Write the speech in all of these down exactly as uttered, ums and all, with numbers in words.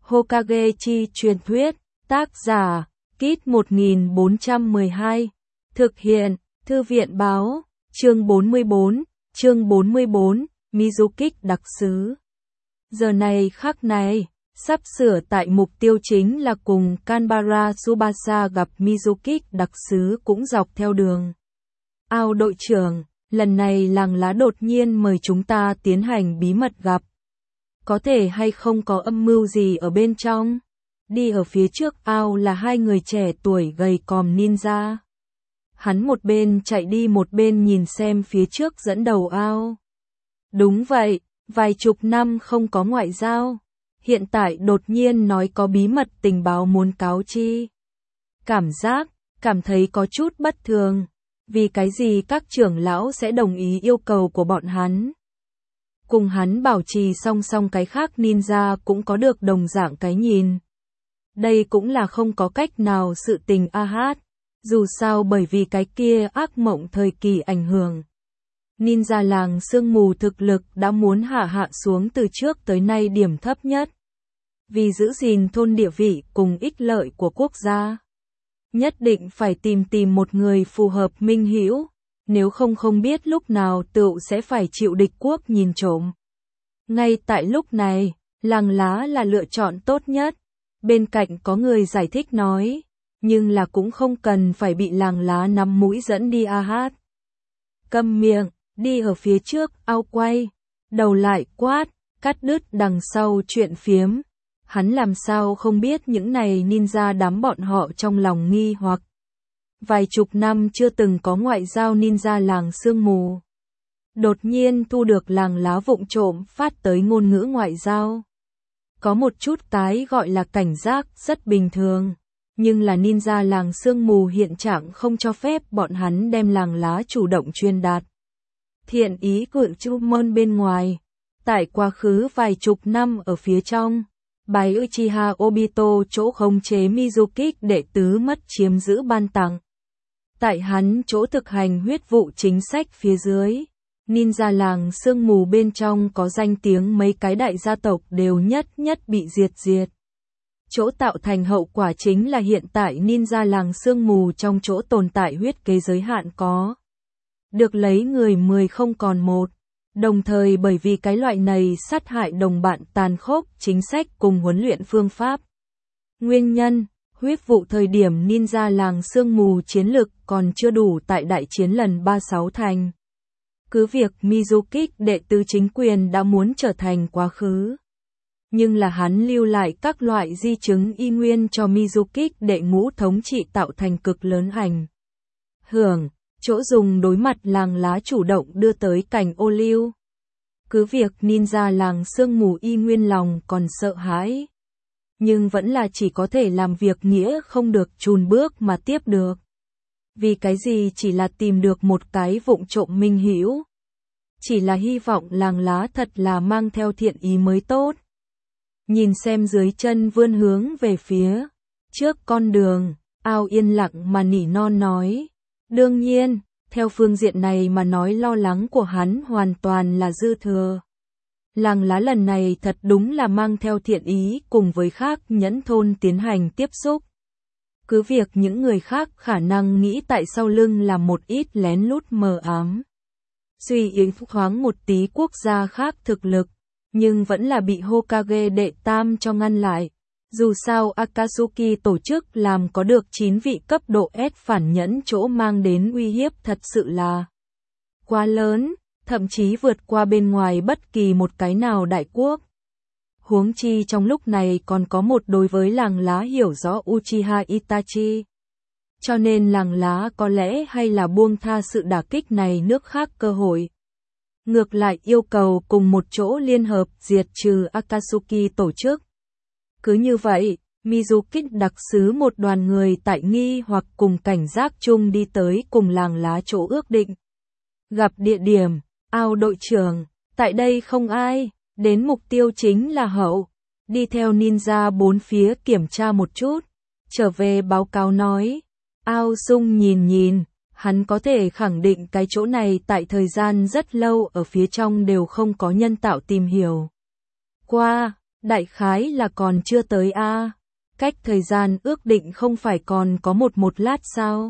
Hokage chi truyền thuyết, tác giả, Kit một nghìn bốn trăm mười hai, thực hiện, Thư viện báo, chương bốn mươi bốn, chương bốn mươi bốn, Mizukik đặc sứ. Giờ này khắc này, sắp sửa tại mục tiêu chính là cùng Kanbara Tsubasa gặp Mizukik đặc sứ cũng dọc theo đường. Ao đội trưởng, lần này làng lá đột nhiên mời chúng ta tiến hành bí mật gặp. Có thể hay không có âm mưu gì ở bên trong? Đi ở phía trước ao là hai người trẻ tuổi gầy còm ninja. Hắn một bên chạy đi một bên nhìn xem phía trước dẫn đầu ao. Đúng vậy, vài chục năm không có ngoại giao. Hiện tại đột nhiên nói có bí mật tình báo muốn cáo chi. Cảm giác, cảm thấy có chút bất thường. Vì cái gì các trưởng lão sẽ đồng ý yêu cầu của bọn hắn? Cùng hắn bảo trì song song cái khác ninja cũng có được đồng dạng cái nhìn. Đây cũng là không có cách nào sự tình a hát. Dù sao bởi vì cái kia ác mộng thời kỳ ảnh hưởng. Ninja làng sương mù thực lực đã muốn hạ hạ xuống từ trước tới nay điểm thấp nhất. Vì giữ gìn thôn địa vị cùng ích lợi của quốc gia. Nhất định phải tìm tìm một người phù hợp minh hữu, nếu không không biết lúc nào tựu sẽ phải chịu địch quốc nhìn trộm. Ngay tại lúc này, làng lá là lựa chọn tốt nhất. Bên cạnh có người giải thích nói, nhưng là cũng không cần phải bị làng lá nắm mũi dẫn đi a hát. Câm miệng, đi ở phía trước, ao quay, đầu lại quát, cắt đứt đằng sau chuyện phiếm. Hắn làm sao không biết những này ninja đám bọn họ trong lòng nghi hoặc. Vài chục năm chưa từng có ngoại giao ninja làng sương mù. Đột nhiên thu được làng lá vụng trộm phát tới ngôn ngữ ngoại giao. Có một chút cái gọi là cảnh giác rất bình thường. Nhưng là ninja làng sương mù hiện trạng không cho phép bọn hắn đem làng lá chủ động truyền đạt. Thiện ý của Chumon bên ngoài. Tại quá khứ vài chục năm ở phía trong. Bài Uchiha Obito chỗ khống chế Mizukik đệ tứ mất chiếm giữ ban tặng. Tại hắn chỗ thực hành huyết vụ chính sách phía dưới, ninja làng sương mù bên trong có danh tiếng mấy cái đại gia tộc đều nhất nhất bị diệt diệt. Chỗ tạo thành hậu quả chính là hiện tại ninja làng sương mù trong chỗ tồn tại huyết kế giới hạn có. Được lấy người mười không còn một. Đồng thời bởi vì cái loại này sát hại đồng bạn tàn khốc chính sách cùng huấn luyện phương pháp. Nguyên nhân, huyết vụ thời điểm ninja làng sương mù chiến lực còn chưa đủ tại đại chiến lần ba mươi sáu thành. Cứ việc Mizukik đệ tứ chính quyền đã muốn trở thành quá khứ. Nhưng là hắn lưu lại các loại di chứng y nguyên cho Mizukik đệ ngũ thống trị tạo thành cực lớn ảnh hưởng. Chỗ dùng đối mặt làng lá chủ động đưa tới cảnh ô liu. Cứ việc ninja làng sương mù y nguyên lòng còn sợ hãi. Nhưng vẫn là chỉ có thể làm việc nghĩa không được chùn bước mà tiếp được. Vì cái gì chỉ là tìm được một cái vụng trộm minh hữu. Chỉ là hy vọng làng lá thật là mang theo thiện ý mới tốt. Nhìn xem dưới chân vươn hướng về phía trước con đường, ao yên lặng mà nỉ non nói. Đương nhiên, theo phương diện này mà nói lo lắng của hắn hoàn toàn là dư thừa. Làng lá lần này thật đúng là mang theo thiện ý cùng với khác nhẫn thôn tiến hành tiếp xúc. Cứ việc những người khác khả năng nghĩ tại sau lưng là một ít lén lút mờ ám. Suy yếu thoáng một tí quốc gia khác thực lực, nhưng vẫn là bị Hokage đệ tam cho ngăn lại. Dù sao Akatsuki tổ chức làm có được chín vị cấp độ S phản nhẫn chỗ mang đến uy hiếp thật sự là quá lớn, thậm chí vượt qua bên ngoài bất kỳ một cái nào đại quốc. Huống chi trong lúc này còn có một đối với làng lá hiểu rõ Uchiha Itachi. Cho nên làng lá có lẽ hay là buông tha sự đả kích này nước khác cơ hội. Ngược lại yêu cầu cùng một chỗ liên hợp diệt trừ Akatsuki tổ chức. Cứ như vậy, Mizukik đặc sứ một đoàn người tại nghi hoặc cùng cảnh giác chung đi tới cùng làng lá chỗ ước định. Gặp địa điểm, ao đội trưởng, tại đây không ai, đến mục tiêu chính là hậu. Đi theo ninja bốn phía kiểm tra một chút, trở về báo cáo nói. Ao sung nhìn nhìn, hắn có thể khẳng định cái chỗ này tại thời gian rất lâu ở phía trong đều không có nhân tạo tìm hiểu. Qua. Đại khái là còn chưa tới a. Cách thời gian ước định không phải còn có một một lát sao?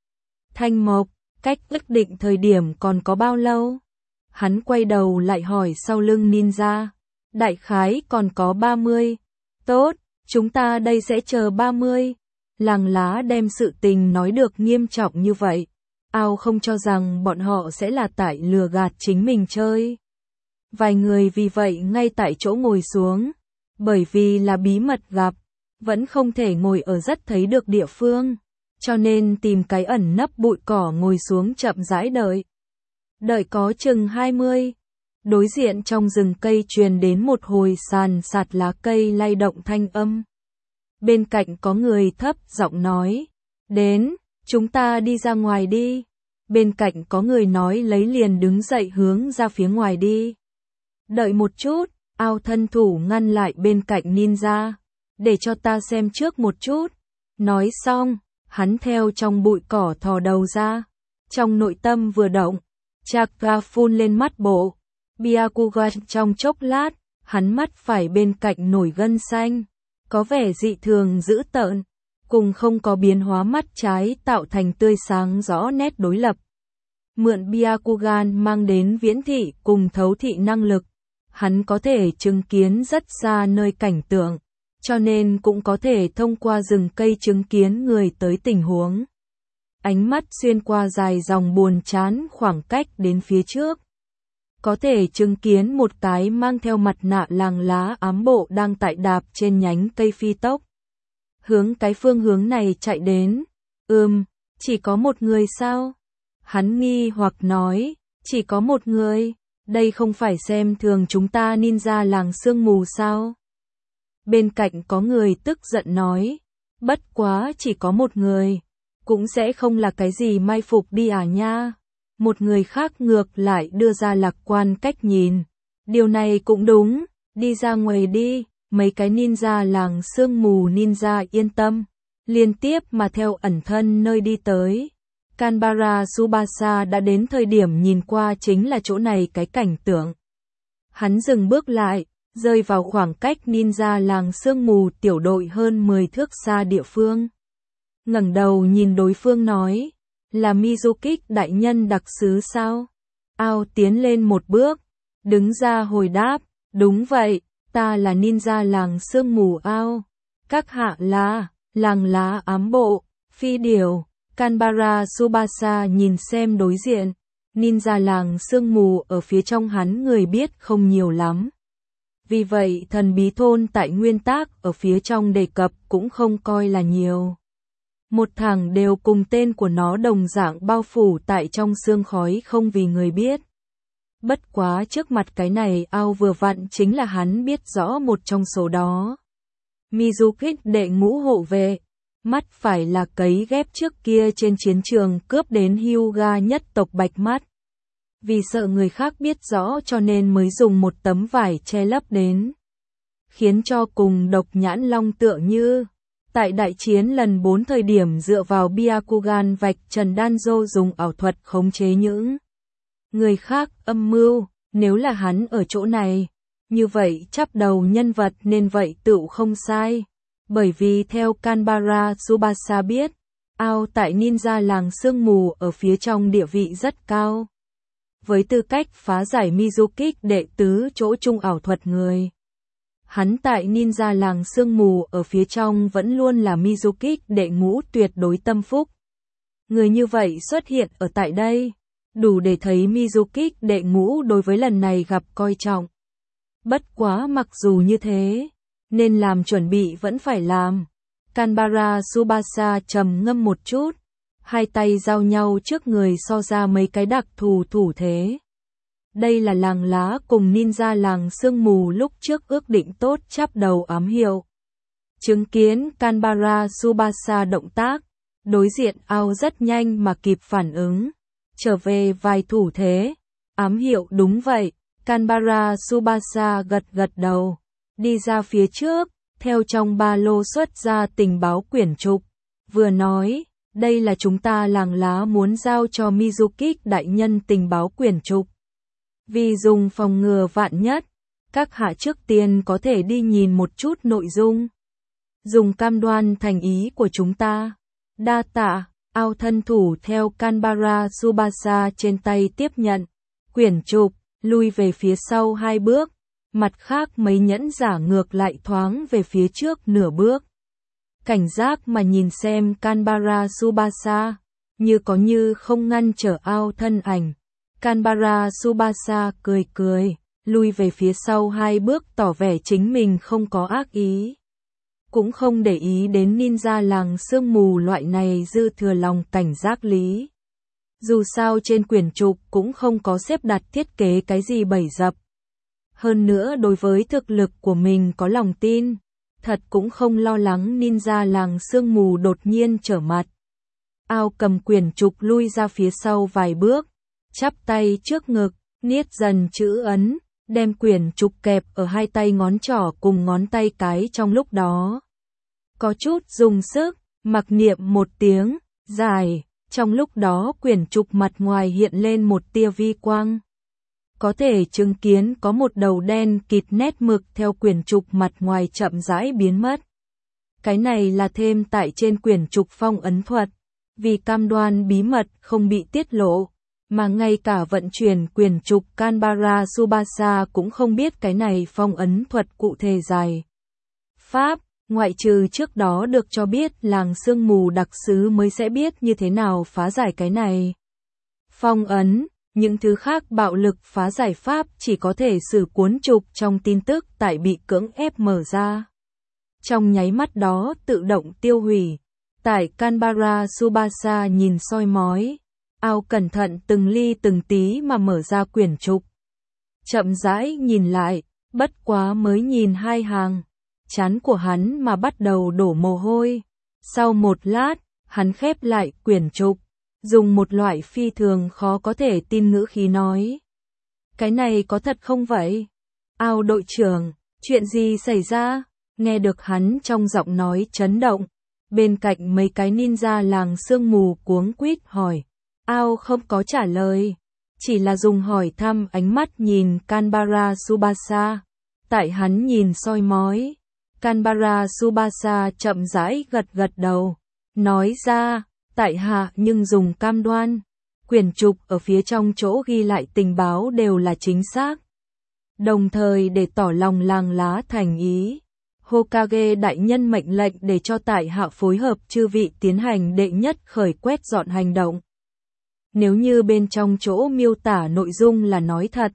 Thanh Mộc, cách ước định thời điểm còn có bao lâu? Hắn quay đầu lại hỏi sau lưng ninja. Đại khái còn có ba mươi. Tốt, chúng ta đây sẽ chờ ba mươi. Làng Lá đem sự tình nói được nghiêm trọng như vậy. Ao không cho rằng bọn họ sẽ là tại lừa gạt chính mình chơi. Vài người vì vậy ngay tại chỗ ngồi xuống. Bởi vì là bí mật gặp, vẫn không thể ngồi ở rất thấy được địa phương. Cho nên tìm cái ẩn nấp bụi cỏ ngồi xuống chậm rãi đợi. Đợi có chừng hai mươi. Đối diện trong rừng cây truyền đến một hồi sàn sạt lá cây lay động thanh âm. Bên cạnh có người thấp giọng nói. Đến, chúng ta đi ra ngoài đi. Bên cạnh có người nói lấy liền đứng dậy hướng ra phía ngoài đi. Đợi một chút, Ao thân thủ ngăn lại bên cạnh ninja. Để cho ta xem trước một chút. Nói xong, hắn theo trong bụi cỏ thò đầu ra. Trong nội tâm vừa động, chakra phun lên mắt bộ. Byakugan trong chốc lát, hắn mắt phải bên cạnh nổi gân xanh. Có vẻ dị thường dữ tợn. Cùng không có biến hóa mắt trái tạo thành tươi sáng rõ nét đối lập. Mượn Byakugan mang đến viễn thị cùng thấu thị năng lực. Hắn có thể chứng kiến rất xa nơi cảnh tượng, cho nên cũng có thể thông qua rừng cây chứng kiến người tới tình huống. Ánh mắt xuyên qua dài dòng buồn chán khoảng cách đến phía trước. Có thể chứng kiến một cái mang theo mặt nạ Làng Lá ám bộ đang tại đạp trên nhánh cây phi tốc. Hướng cái phương hướng này chạy đến. Ừm, chỉ có một người sao? Hắn nghi hoặc nói, chỉ có một người. Đây không phải xem thường chúng ta ninja làng sương mù sao? Bên cạnh có người tức giận nói, bất quá chỉ có một người, cũng sẽ không là cái gì mai phục đi à nha. Một người khác ngược lại đưa ra lạc quan cách nhìn. Điều này cũng đúng, đi ra ngoài đi, mấy cái ninja làng sương mù ninja yên tâm. Liên tiếp mà theo ẩn thân nơi đi tới. Kanbara Tsubasa đã đến thời điểm nhìn qua chính là chỗ này cái cảnh tượng. Hắn dừng bước lại, rơi vào khoảng cách ninja làng sương mù tiểu đội hơn mười thước xa địa phương. Ngẩng đầu nhìn đối phương nói, là Mizukik đại nhân đặc sứ sao? Ao tiến lên một bước, đứng ra hồi đáp, đúng vậy, ta là ninja làng sương mù Ao. Các hạ là, Làng Lá ám bộ, phi điều. Kanbara Tsubasa nhìn xem đối diện, ninja làng sương mù ở phía trong hắn người biết không nhiều lắm. Vì vậy thần bí thôn tại nguyên tác ở phía trong đề cập cũng không coi là nhiều. Một thằng đều cùng tên của nó đồng dạng bao phủ tại trong sương khói không vì người biết. Bất quá trước mặt cái này Ao vừa vặn chính là hắn biết rõ một trong số đó. Mizukik đệ ngũ hộ vệ. Mắt phải là cấy ghép trước kia trên chiến trường cướp đến Hyuga nhất tộc Bạch Mắt. Vì sợ người khác biết rõ cho nên mới dùng một tấm vải che lấp đến. Khiến cho cùng Độc Nhãn Long tựa như. Tại đại chiến lần bốn thời điểm dựa vào Byakugan vạch trần Danzo dùng ảo thuật khống chế những người khác âm mưu. Nếu là hắn ở chỗ này, như vậy chắp đầu nhân vật nên vậy tựu không sai. Bởi vì theo Kanbara Tsubasa biết, Ao tại ninja làng sương mù ở phía trong địa vị rất cao. Với tư cách phá giải Mizukik đệ tứ chỗ chung ảo thuật người. Hắn tại ninja làng sương mù ở phía trong vẫn luôn là Mizukik đệ ngũ tuyệt đối tâm phúc. Người như vậy xuất hiện ở tại đây, đủ để thấy Mizukik đệ ngũ đối với lần này gặp coi trọng. Bất quá mặc dù như thế, nên làm chuẩn bị vẫn phải làm. Kanbara Tsubasa trầm ngâm một chút, hai tay giao nhau trước người so ra mấy cái đặc thù thủ thế. Đây là Làng Lá cùng ninja làng sương mù lúc trước ước định tốt chắp đầu ám hiệu. Chứng kiến Kanbara Tsubasa động tác, đối diện Ao rất nhanh mà kịp phản ứng. Trở về vài thủ thế, ám hiệu đúng vậy, Kanbara Tsubasa gật gật đầu. Đi ra phía trước, theo trong ba lô xuất ra tình báo quyển trục. Vừa nói, đây là chúng ta Làng Lá muốn giao cho Mizukik đại nhân tình báo quyển trục. Vì dùng phòng ngừa vạn nhất, Các hạ trước tiên có thể đi nhìn một chút nội dung. Dùng cam đoan thành ý của chúng ta. Đa tạ. Ao thân thủ theo Canberra Tsubasa trên tay tiếp nhận quyển trục, lui về phía sau hai bước. Mặt khác mấy nhẫn giả ngược lại thoáng về phía trước nửa bước. Cảnh giác mà nhìn xem Canberra Tsubasa, như có như không ngăn trở Ao thân ảnh. Canberra Tsubasa cười cười, lui về phía sau hai bước tỏ vẻ chính mình không có ác ý. Cũng không để ý đến ninja làng sương mù loại này dư thừa lòng cảnh giác lý. Dù sao trên quyển trục cũng không có xếp đặt thiết kế cái gì bẫy dập. Hơn nữa đối với thực lực của mình có lòng tin, thật cũng không lo lắng ninja làng sương mù đột nhiên trở mặt. Ao cầm quyển trục lui ra phía sau vài bước, chắp tay trước ngực, niết dần chữ ấn, đem quyển trục kẹp ở hai tay ngón trỏ cùng ngón tay cái trong lúc đó. Có chút dùng sức, mặc niệm một tiếng, dài, trong lúc đó quyển trục mặt ngoài hiện lên một tia vi quang. Có thể chứng kiến có một đầu đen kịt nét mực theo quyển trục mặt ngoài chậm rãi biến mất. Cái này là thêm tại trên quyển trục phong ấn thuật, vì cam đoan bí mật không bị tiết lộ, mà ngay cả vận chuyển quyển trục Canberra Tsubasa cũng không biết cái này phong ấn thuật cụ thể dài. Pháp, ngoại trừ trước đó được cho biết làng sương mù đặc sứ mới sẽ biết như thế nào phá giải cái này. Phong ấn, những thứ khác bạo lực phá giải pháp chỉ có thể sử cuốn trục trong tin tức tại bị cưỡng ép mở ra. Trong nháy mắt đó tự động tiêu hủy. Tại Canberra Tsubasa nhìn soi mói, Ao cẩn thận từng ly từng tí mà mở ra quyển trục. Chậm rãi nhìn lại, bất quá mới nhìn hai hàng, trán của hắn mà bắt đầu đổ mồ hôi. Sau một lát, hắn khép lại quyển trục, dùng một loại phi thường khó có thể tin ngữ khí nói. Cái này có thật không vậy? Ao đội trưởng, chuyện gì xảy ra? Nghe được hắn trong giọng nói chấn động. Bên cạnh mấy cái ninja làng sương mù cuống quýt hỏi. Ao không có trả lời, chỉ là dùng hỏi thăm ánh mắt nhìn Canberra Tsubasa. Tại hắn nhìn soi mói, Canberra Tsubasa chậm rãi gật gật đầu, nói ra, tại hạ nhưng dùng cam đoan, quyển trục ở phía trong chỗ ghi lại tình báo đều là chính xác. Đồng thời để tỏ lòng làng lá thành ý, Hokage đại nhân mệnh lệnh để cho tại hạ phối hợp chư vị tiến hành đệ nhất khởi quét dọn hành động. Nếu như bên trong chỗ miêu tả nội dung là nói thật,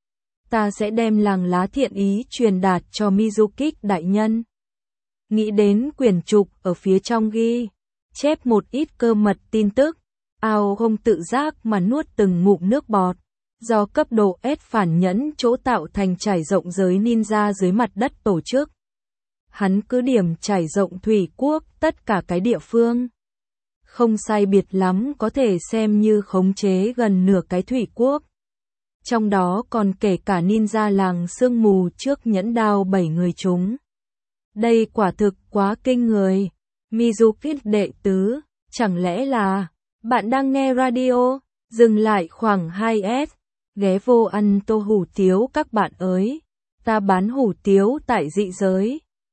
ta sẽ đem làng lá thiện ý truyền đạt cho Mizuki đại nhân. Nghĩ đến quyển trục ở phía trong ghi chép một ít cơ mật tin tức, Ao không tự giác mà nuốt từng ngụm nước bọt. Do cấp độ S phản nhẫn chỗ tạo thành trải rộng giới ninja dưới mặt đất tổ chức. Hắn cứ điểm trải rộng thủy quốc tất cả cái địa phương. Không sai biệt lắm có thể xem như khống chế gần nửa cái thủy quốc. Trong đó còn kể cả ninja làng sương mù trước nhẫn đao bảy người chúng. Đây quả thực quá kinh người. Mizuki đệ tứ, chẳng lẽ là bạn đang nghe radio? Dừng lại khoảng hai S, ghé vô ăn tô hủ tiếu các bạn ơi. Ta bán hủ tiếu tại dị giới.